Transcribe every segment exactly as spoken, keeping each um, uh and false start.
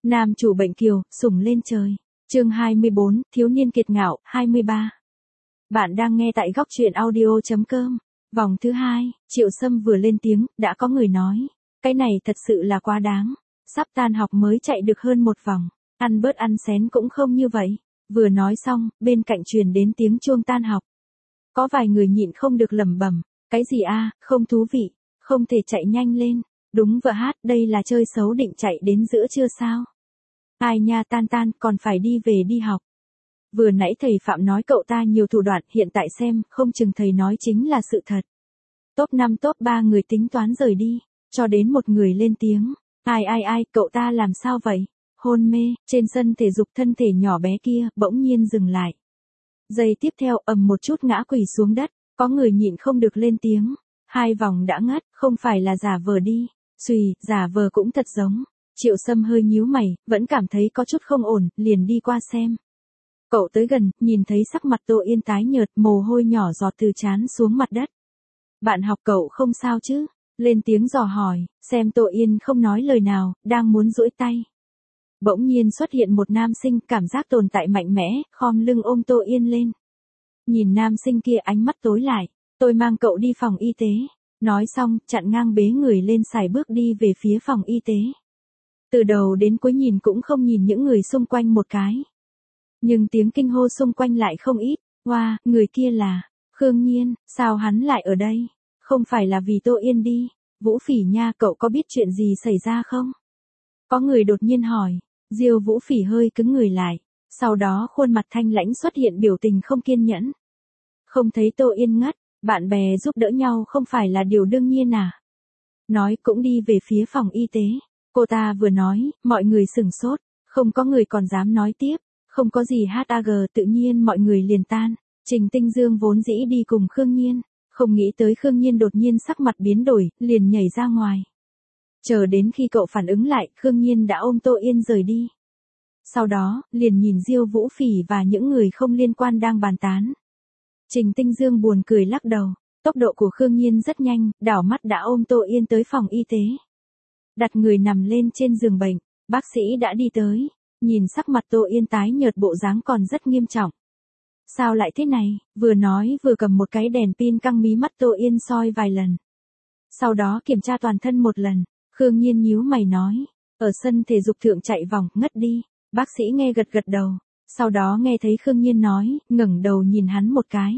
Nam chủ bệnh kiều, sủng lên trời. Chương hai mươi bốn, thiếu niên kiệt ngạo, hai mươi ba. Bạn đang nghe tại góc truyện audio chấm com. Vòng thứ hai, Triệu Sâm vừa lên tiếng, đã có người nói, cái này thật sự là quá đáng. Sắp tan học mới chạy được hơn một vòng, ăn bớt ăn xén cũng không như vậy. Vừa nói xong, bên cạnh truyền đến tiếng chuông tan học. Có vài người nhịn không được lẩm bẩm, cái gì a, không thú vị, không thể chạy nhanh lên. Đúng vợ hát, đây là chơi xấu định chạy đến giữa trưa sao? Ai nha, tan tan, còn phải đi về đi học. Vừa nãy thầy Phạm nói cậu ta nhiều thủ đoạn, hiện tại xem, không chừng thầy nói chính là sự thật. Top năm top ba người tính toán rời đi, cho đến một người lên tiếng. Ai ai ai, cậu ta làm sao vậy? Hôn mê, trên sân thể dục thân thể nhỏ bé kia, bỗng nhiên dừng lại. Giây tiếp theo, ầm một chút ngã quỳ xuống đất, có người nhịn không được lên tiếng. Hai vòng đã ngất, không phải là giả vờ đi. Xùy, giả vờ cũng thật giống. Triệu Sâm hơi nhíu mày, vẫn cảm thấy có chút không ổn, liền đi qua xem. Cậu tới gần, nhìn thấy sắc mặt Tô Yên tái nhợt, mồ hôi nhỏ giọt từ trán xuống mặt đất. Bạn học cậu không sao chứ? Lên tiếng dò hỏi, xem Tô Yên không nói lời nào, đang muốn duỗi tay. Bỗng nhiên xuất hiện một nam sinh, cảm giác tồn tại mạnh mẽ, khom lưng ôm Tô Yên lên. Nhìn nam sinh kia ánh mắt tối lại, tôi mang cậu đi phòng y tế. Nói xong, chặn ngang bế người lên xài bước đi về phía phòng y tế. Từ đầu đến cuối nhìn cũng không nhìn những người xung quanh một cái. Nhưng tiếng kinh hô xung quanh lại không ít. Wow, người kia là Khương Nhiên, sao hắn lại ở đây? Không phải là vì Tô Yên đi. Vũ Phỉ nha, cậu có biết chuyện gì xảy ra không? Có người đột nhiên hỏi. Diêu Vũ Phỉ hơi cứng người lại. Sau đó khuôn mặt thanh lãnh xuất hiện biểu tình không kiên nhẫn. Không thấy Tô Yên ngất, bạn bè giúp đỡ nhau không phải là điều đương nhiên à? Nói cũng đi về phía phòng y tế. Cô ta vừa nói, mọi người sửng sốt, không có người còn dám nói tiếp, không có gì hát a giê, tự nhiên mọi người liền tan. Trình Tinh Dương vốn dĩ đi cùng Khương Nhiên, không nghĩ tới Khương Nhiên đột nhiên sắc mặt biến đổi, liền nhảy ra ngoài. Chờ đến khi cậu phản ứng lại, Khương Nhiên đã ôm Tô Yên rời đi. Sau đó, liền nhìn Diêu Vũ Phỉ và những người không liên quan đang bàn tán. Trình Tinh Dương buồn cười lắc đầu, tốc độ của Khương Nhiên rất nhanh, đảo mắt đã ôm Tô Yên tới phòng y tế. Đặt người nằm lên trên giường bệnh, bác sĩ đã đi tới, nhìn sắc mặt Tô Yên tái nhợt, bộ dáng còn rất nghiêm trọng. Sao lại thế này? Vừa nói vừa cầm một cái đèn pin căng mí mắt Tô Yên soi vài lần. Sau đó kiểm tra toàn thân một lần, Khương Nhiên nhíu mày nói, ở sân thể dục thượng chạy vòng, ngất đi. Bác sĩ nghe gật gật đầu, sau đó nghe thấy Khương Nhiên nói, ngẩng đầu nhìn hắn một cái.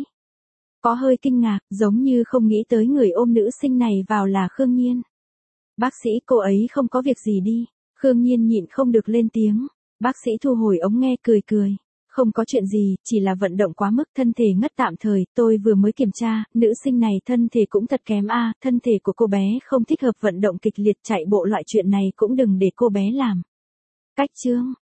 Có hơi kinh ngạc, giống như không nghĩ tới người ôm nữ sinh này vào là Khương Nhiên. Bác sĩ, cô ấy không có việc gì đi. Khương Nhiên nhịn không được lên tiếng. Bác sĩ thu hồi ống nghe, cười cười. Không có chuyện gì, chỉ là vận động quá mức, thân thể ngất tạm thời, tôi vừa mới kiểm tra, nữ sinh này thân thể cũng thật kém a, thân thể của cô bé không thích hợp vận động kịch liệt, chạy bộ loại chuyện này cũng đừng để cô bé làm. Cách chương,